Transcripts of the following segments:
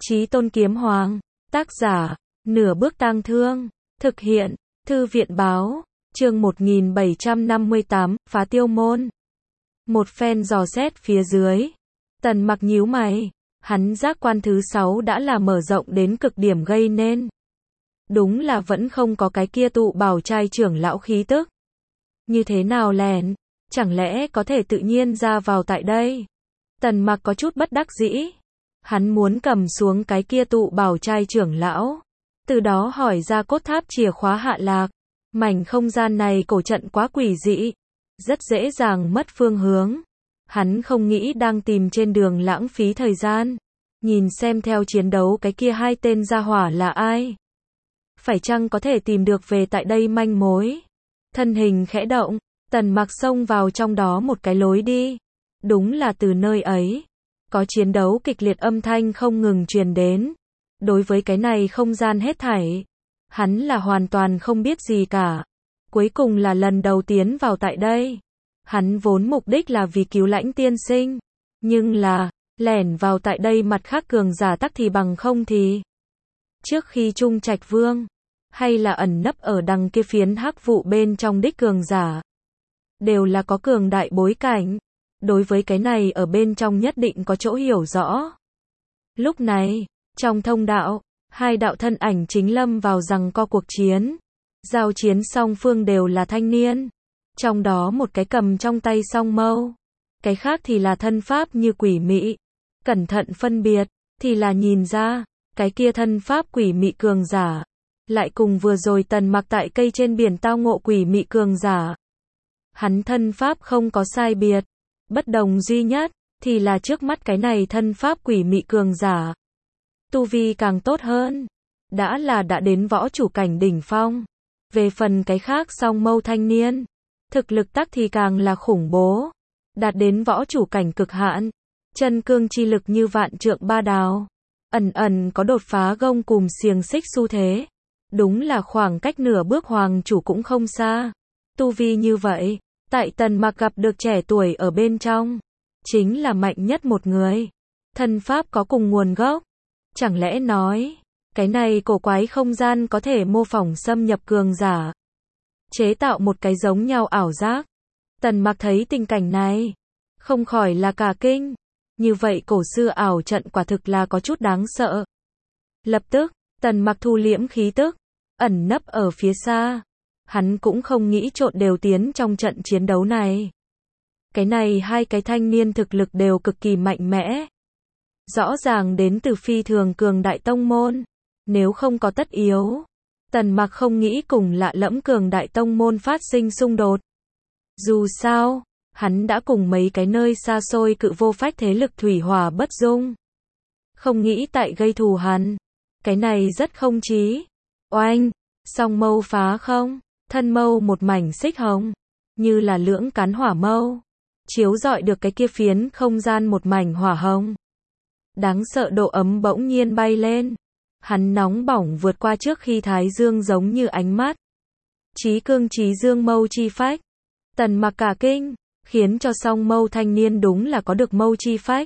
Chí Tôn Kiếm Hoàng, tác giả, Nửa Bước Tang Thương, thực hiện, Thư viện báo, chương 1758, phá tiêu môn. Một phen dò xét phía dưới, Tần Mặc nhíu mày, hắn giác quan thứ 6 đã là mở rộng đến cực điểm gây nên. Đúng là vẫn không có cái kia tụ bảo trai trưởng lão khí tức. Như thế nào lèn, chẳng lẽ có thể tự nhiên ra vào tại đây? Tần Mặc có chút bất đắc dĩ. Hắn muốn cầm xuống cái kia tụ bảo trai trưởng lão, từ đó hỏi ra cốt tháp chìa khóa hạ lạc. Mảnh không gian này cổ trận quá quỷ dị, rất dễ dàng mất phương hướng. Hắn không nghĩ đang tìm trên đường lãng phí thời gian. Nhìn xem theo chiến đấu cái kia hai tên gia hỏa là ai. Phải chăng có thể tìm được về tại đây manh mối? Thân hình khẽ động, Tần Mặc xông vào trong đó một cái lối đi. Đúng là từ nơi ấy, có chiến đấu kịch liệt âm thanh không ngừng truyền đến. Đối với cái này không gian hết thảy, hắn là hoàn toàn không biết gì cả. Cuối cùng là lần đầu tiến vào tại đây. Hắn vốn mục đích là vì cứu Lãnh tiên sinh. Nhưng là, lẻn vào tại đây mặt khác cường giả tắc thì bằng không thì. Trước khi Trung Trạch Vương, hay là ẩn nấp ở đằng kia phiến hắc vụ bên trong đích cường giả, đều là có cường đại bối cảnh. Đối với cái này ở bên trong nhất định có chỗ hiểu rõ. Lúc này, trong thông đạo, hai đạo thân ảnh chính lâm vào giằng co cuộc chiến. Giao chiến song phương đều là thanh niên. Trong đó một cái cầm trong tay song mâu, cái khác thì là thân pháp như quỷ mị. Cẩn thận phân biệt, thì là nhìn ra, cái kia thân pháp quỷ mị cường giả, lại cùng vừa rồi Tần Mặc tại cây trên biển tao ngộ quỷ mị cường giả. Hắn thân pháp không có sai biệt, bất đồng duy nhất, thì là trước mắt cái này thân pháp quỷ mị cường giả. Tu vi càng tốt hơn, đã đến võ chủ cảnh đỉnh phong. Về phần cái khác song mâu thanh niên, thực lực tắc thì càng là khủng bố, đạt đến võ chủ cảnh cực hạn. Chân cương chi lực như vạn trượng ba đào, ẩn ẩn có đột phá gông cùm xiềng xích xu thế. Đúng là khoảng cách nửa bước hoàng chủ cũng không xa. Tu vi như vậy, tại Tần Mặc gặp được trẻ tuổi ở bên trong, chính là mạnh nhất một người. Thân pháp có cùng nguồn gốc. Chẳng lẽ nói, cái này cổ quái không gian có thể mô phỏng xâm nhập cường giả, chế tạo một cái giống nhau ảo giác. Tần Mặc thấy tình cảnh này, không khỏi là cả kinh. Như vậy cổ xưa ảo trận quả thực là có chút đáng sợ. Lập tức, Tần Mặc thu liễm khí tức, ẩn nấp ở phía xa. Hắn cũng không nghĩ trộn đều tiến trong trận chiến đấu này. Cái này hai cái thanh niên thực lực đều cực kỳ mạnh mẽ. Rõ ràng đến từ phi thường cường đại tông môn. Nếu không có tất yếu, Tần Mặc không nghĩ cùng lạ lẫm cường đại tông môn phát sinh xung đột. Dù sao, hắn đã cùng mấy cái nơi xa xôi cự vô phách thế lực thủy hỏa bất dung. Không nghĩ tại gây thù hắn. Cái này rất không chí. Oanh, song mâu phá không, thân mâu một mảnh xích hồng, như là lưỡng cán hỏa mâu, chiếu rọi được cái kia phiến không gian một mảnh hỏa hồng. Đáng sợ độ ấm bỗng nhiên bay lên. Hắn nóng bỏng vượt qua trước khi thái dương giống như ánh mắt. Chí cương chí dương mâu chi phách. Tần Mặc cả kinh, khiến cho song mâu thanh niên đúng là có được mâu chi phách.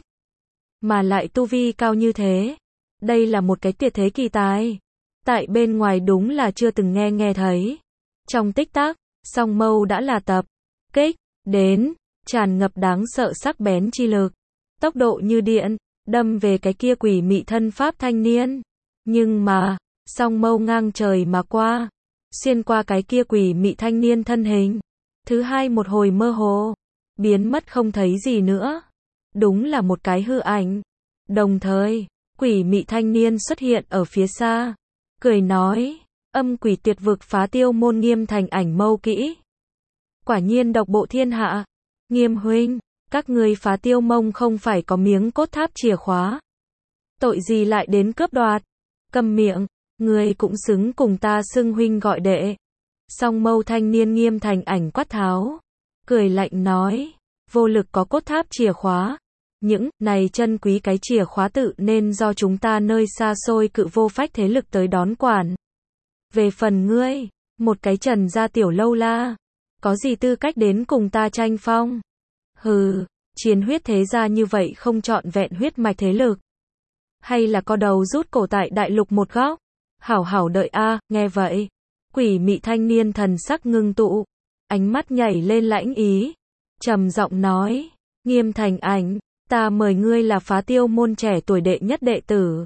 Mà lại tu vi cao như thế. Đây là một cái tuyệt thế kỳ tài. Tại bên ngoài đúng là chưa từng nghe thấy. Trong tích tắc, song mâu đã là tập kích đến, tràn ngập đáng sợ sắc bén chi lực. Tốc độ như điện, đâm về cái kia quỷ mị thân pháp thanh niên. Nhưng mà, song mâu ngang trời mà qua, xuyên qua cái kia quỷ mị thanh niên thân hình. Thứ hai một hồi mơ hồ, biến mất không thấy gì nữa. Đúng là một cái hư ảnh. Đồng thời, quỷ mị thanh niên xuất hiện ở phía xa, cười nói, âm quỷ tuyệt vực phá tiêu môn Nghiêm thành ảnh mâu kỹ. Quả nhiên độc bộ thiên hạ. Nghiêm huynh, các ngươi phá tiêu mông không phải có miếng cốt tháp chìa khóa. Tội gì lại đến cướp đoạt? Câm miệng, ngươi cũng xứng cùng ta xưng huynh gọi đệ. Song mâu thanh niên Nghiêm thành ảnh quát tháo, cười lạnh nói, vô lực có cốt tháp chìa khóa. Những này chân quý cái chìa khóa tự nên do chúng ta nơi xa xôi cự vô phách thế lực tới đón quản. Về phần ngươi, một cái trần gia tiểu lâu la, có gì tư cách đến cùng ta tranh phong? Hừ, chiến huyết thế gia như vậy không trọn vẹn huyết mạch thế lực. hay là co đầu rút cổ tại đại lục một góc? Hảo hảo đợi a, nghe vậy. Quỷ mị thanh niên thần sắc ngưng tụ, ánh mắt nhảy lên lãnh ý, trầm giọng nói, Nghiêm Thành Ảnh, ta mời ngươi là Phá Tiêu môn trẻ tuổi đệ nhất đệ tử.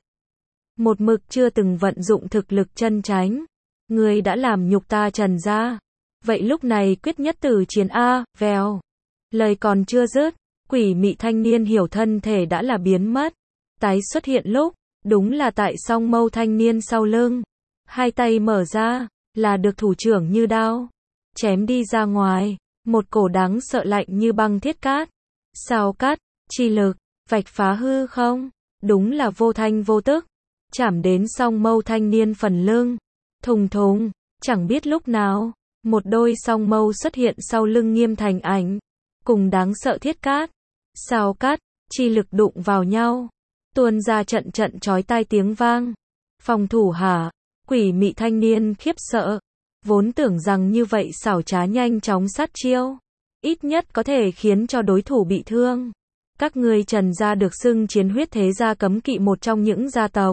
Một mực chưa từng vận dụng thực lực chân chánh, ngươi đã làm nhục ta Trần gia. Vậy lúc này quyết nhất tử chiến a, vèo. Lời còn chưa dứt, quỷ mị thanh niên hiểu thân thể đã là biến mất, tái xuất hiện lúc, đúng là tại song mâu thanh niên sau lưng. Hai tay mở ra, là được thủ trưởng như đao, chém đi ra ngoài, một cổ đáng sợ lạnh như băng thiết cát. Sao cát, chi lực, vạch phá hư không, đúng là vô thanh vô tức, chạm đến song mâu thanh niên phần lưng. Thùng thùng, chẳng biết lúc nào, một đôi song mâu xuất hiện sau lưng Nghiêm Thành Ảnh, cùng đáng sợ thiết cát. Sao cát, chi lực đụng vào nhau, tuôn ra trận trận chói tai tiếng vang. Phòng thủ hả? Quỷ mị thanh niên khiếp sợ, vốn tưởng rằng như vậy xảo trá nhanh chóng sát chiêu, ít nhất có thể khiến cho đối thủ bị thương. Các ngươi Trần gia được xưng chiến huyết thế gia cấm kỵ một trong những gia tộc.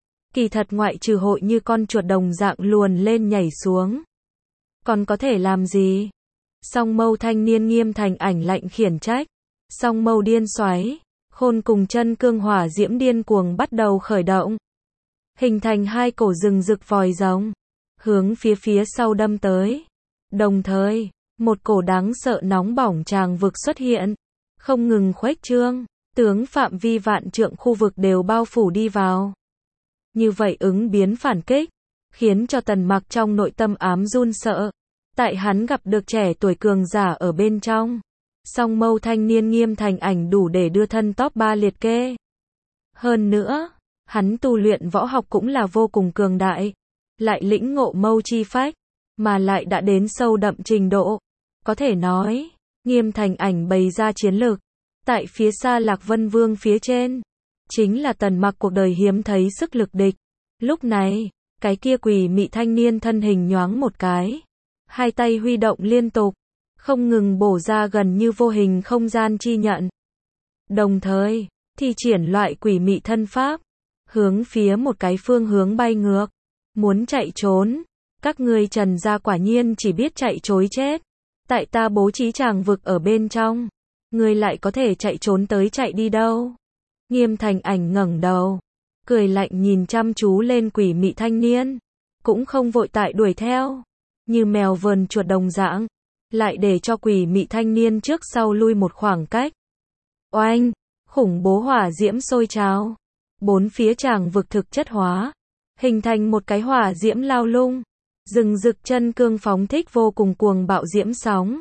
Kỳ thật ngoại trừ hội như con chuột đồng dạng luồn lên nhảy xuống, còn có thể làm gì? Song mâu thanh niên Nghiêm Thành Ảnh lạnh khiển trách. Song mâu điên xoáy, khôn cùng chân cương hỏa diễm điên cuồng bắt đầu khởi động, hình thành hai cổ rừng rực vòi rồng, hướng phía sau đâm tới. Đồng thời, một cổ đáng sợ nóng bỏng tràng vực xuất hiện, không ngừng khuếch trương, tướng phạm vi vạn trượng khu vực đều bao phủ đi vào. Như vậy ứng biến phản kích, khiến cho Tần Mặc trong nội tâm ám run sợ, tại hắn gặp được trẻ tuổi cường giả ở bên trong. Song mâu thanh niên Nghiêm Thành Ảnh đủ để đưa thân top 3 liệt kê. Hơn nữa, hắn tu luyện võ học cũng là vô cùng cường đại, lại lĩnh ngộ mâu chi phách, mà lại đã đến sâu đậm trình độ. Có thể nói, Nghiêm Thành Ảnh bày ra chiến lược, tại phía xa Lạc Vân Vương phía trên, chính là Tần Mặc cuộc đời hiếm thấy sức lực địch. Lúc này, cái kia quỷ mị thanh niên thân hình nhoáng một cái, hai tay huy động liên tục, không ngừng bổ ra gần như vô hình không gian chi nhận. Đồng thời, thi triển loại quỷ mị thân pháp, hướng phía một cái phương hướng bay ngược, muốn chạy trốn. Các ngươi Trần gia quả nhiên chỉ biết chạy trối chết. Tại ta bố trí tràng vực ở bên trong, ngươi lại có thể chạy trốn tới chạy đi đâu? Nghiêm Thành Ảnh ngẩng đầu, cười lạnh nhìn chăm chú lên quỷ mị thanh niên, cũng không vội tại đuổi theo, như mèo vờn chuột đồng dạng, lại để cho quỷ mị thanh niên trước sau lui một khoảng cách. Oanh, khủng bố hỏa diễm sôi trào, bốn phía tràng vực thực chất hóa, hình thành một cái hỏa diễm lao lung, rừng rực chân cương phóng thích vô cùng cuồng bạo diễm sóng,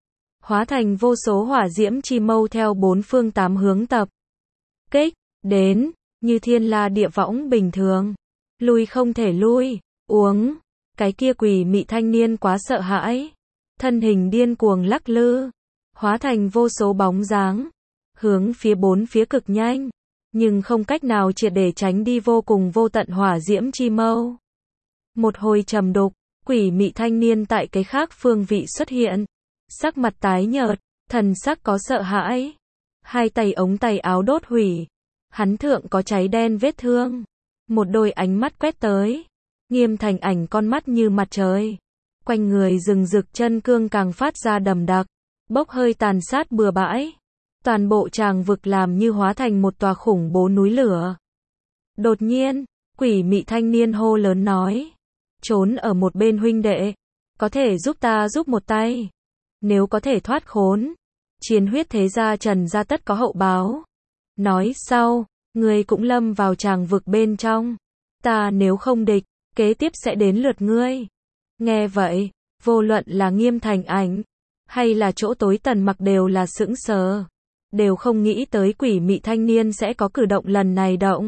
hóa thành vô số hỏa diễm chi mâu theo bốn phương tám hướng tập kích đến, như thiên la địa võng bình thường, lui không thể lui. Uống, cái kia quỷ mị thanh niên quá sợ hãi, thân hình điên cuồng lắc lư, hóa thành vô số bóng dáng, hướng phía bốn phía cực nhanh, nhưng không cách nào triệt để tránh đi vô cùng vô tận hỏa diễm chi mâu. Một hồi trầm đục, quỷ mị thanh niên tại cái khác phương vị xuất hiện, sắc mặt tái nhợt, thần sắc có sợ hãi, hai tay ống tay áo đốt hủy, hắn thượng có cháy đen vết thương, một đôi ánh mắt quét tới, Nghiêm Thành Ảnh con mắt như mặt trời, quanh người rừng rực chân cương càng phát ra đầm đặc, bốc hơi tàn sát bừa bãi, toàn bộ tràng vực làm như hóa thành một tòa khủng bố núi lửa. Đột nhiên, quỷ mị thanh niên hô lớn nói, trốn ở một bên huynh đệ, có thể giúp ta giúp một tay, nếu có thể thoát khốn, chiến huyết thế gia Trần gia tất có hậu báo. Nói sau, ngươi cũng lâm vào tràng vực bên trong, ta nếu không địch, kế tiếp sẽ đến lượt ngươi. Nghe vậy, vô luận là Nghiêm Thành Ảnh, hay là chỗ tối Tần Mặc đều là sững sờ, đều không nghĩ tới quỷ mị thanh niên sẽ có cử động lần này động.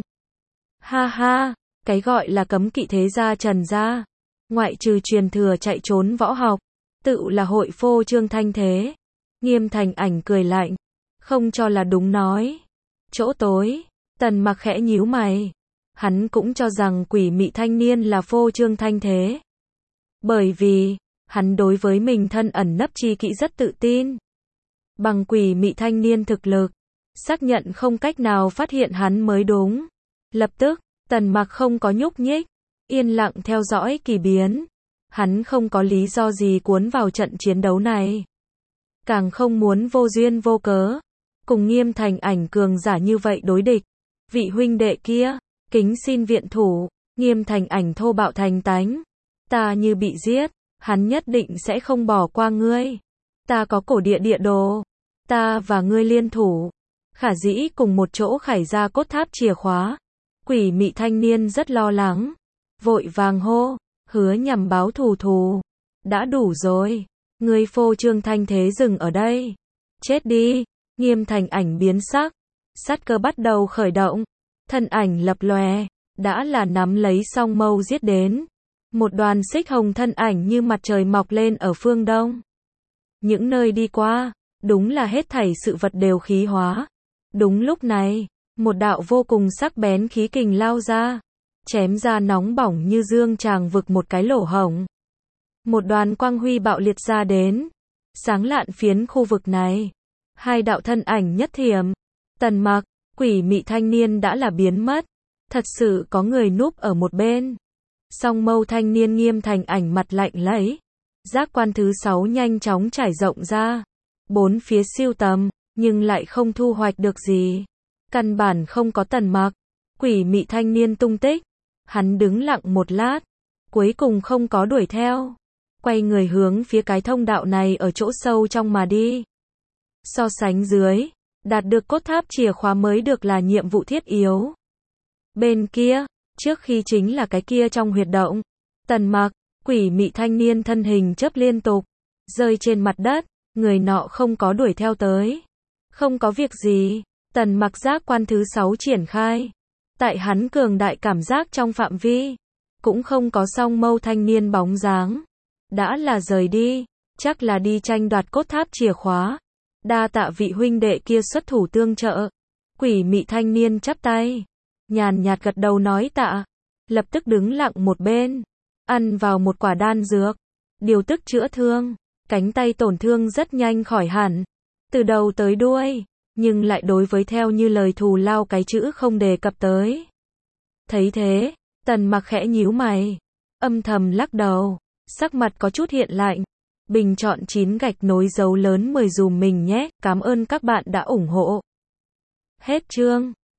Ha ha, cái gọi là cấm kỵ thế gia Trần gia, ngoại trừ truyền thừa chạy trốn võ học, tự là hội phô trương thanh thế. Nghiêm Thành Ảnh cười lạnh, không cho là đúng nói. Chỗ tối, Tần Mặc khẽ nhíu mày, hắn cũng cho rằng quỷ mị thanh niên là phô trương thanh thế. Bởi vì, hắn đối với mình thân ẩn nấp chi kỹ rất tự tin. Bằng quỷ mị thanh niên thực lực, xác nhận không cách nào phát hiện hắn mới đúng. Lập tức, Tần Mặc không có nhúc nhích, yên lặng theo dõi kỳ biến. Hắn không có lý do gì cuốn vào trận chiến đấu này. Càng không muốn vô duyên vô cớ, cùng Nghiêm Thành Ảnh cường giả như vậy đối địch. Vị huynh đệ kia, kính xin viện thủ. Nghiêm Thành Ảnh thô bạo thành tánh. Ta như bị giết, hắn nhất định sẽ không bỏ qua ngươi. Ta có cổ địa địa đồ. Ta và ngươi liên thủ. Khả dĩ cùng một chỗ khải ra cốt tháp chìa khóa. Quỷ mị thanh niên rất lo lắng. Vội vàng hô, hứa nhằm báo thù. Đã đủ rồi. Ngươi phô trương thanh thế dừng ở đây. Chết đi. Nghiêm Thành Ảnh biến sắc. Sát cơ bắt đầu khởi động. Thân ảnh lập lòe. Đã là nắm lấy song mâu giết đến. Một đoàn xích hồng thân ảnh như mặt trời mọc lên ở phương đông. Những nơi đi qua, đúng là hết thảy sự vật đều khí hóa. Đúng lúc này, một đạo vô cùng sắc bén khí kình lao ra, chém ra nóng bỏng như dương tràng vực một cái lỗ hổng. Một đoàn quang huy bạo liệt ra đến, sáng lạn phiến khu vực này. Hai đạo thân ảnh nhất thiểm, Tần Mặc, quỷ mị thanh niên đã là biến mất. Thật sự có người núp ở một bên. Song mâu thanh niên Nghiêm Thành Ảnh mặt lạnh lấy. Giác quan thứ 6 nhanh chóng trải rộng ra. Bốn phía siêu tầm, nhưng lại không thu hoạch được gì. Căn bản không có Tần Mặc, quỷ mị thanh niên tung tích. Hắn đứng lặng một lát, cuối cùng không có đuổi theo. Quay người hướng phía cái thông đạo này ở chỗ sâu trong mà đi. So sánh dưới, đạt được cốt tháp chìa khóa mới được là nhiệm vụ thiết yếu. Bên kia, trước khi chính là cái kia trong huyệt động. Tần Mặc, quỷ mị thanh niên thân hình chớp liên tục, rơi trên mặt đất, người nọ không có đuổi theo tới. Không có việc gì, Tần Mặc giác quan thứ 6 triển khai. Tại hắn cường đại cảm giác trong phạm vi, cũng không có song mâu thanh niên bóng dáng. Đã là rời đi, chắc là đi tranh đoạt cốt tháp chìa khóa. Đa tạ vị huynh đệ kia xuất thủ tương trợ. Quỷ mị thanh niên chắp tay, nhàn nhạt gật đầu nói tạ, lập tức đứng lặng một bên, ăn vào một quả đan dược, điều tức chữa thương, cánh tay tổn thương rất nhanh khỏi hẳn, từ đầu tới đuôi, nhưng lại đối với theo như lời thù lao cái chữ không đề cập tới. Thấy thế, Tần Mặc khẽ nhíu mày, âm thầm lắc đầu, sắc mặt có chút hiện lạnh. Bình chọn 9 gạch nối dấu lớn 10 dùm mình nhé, cảm ơn các bạn đã ủng hộ. Hết chương.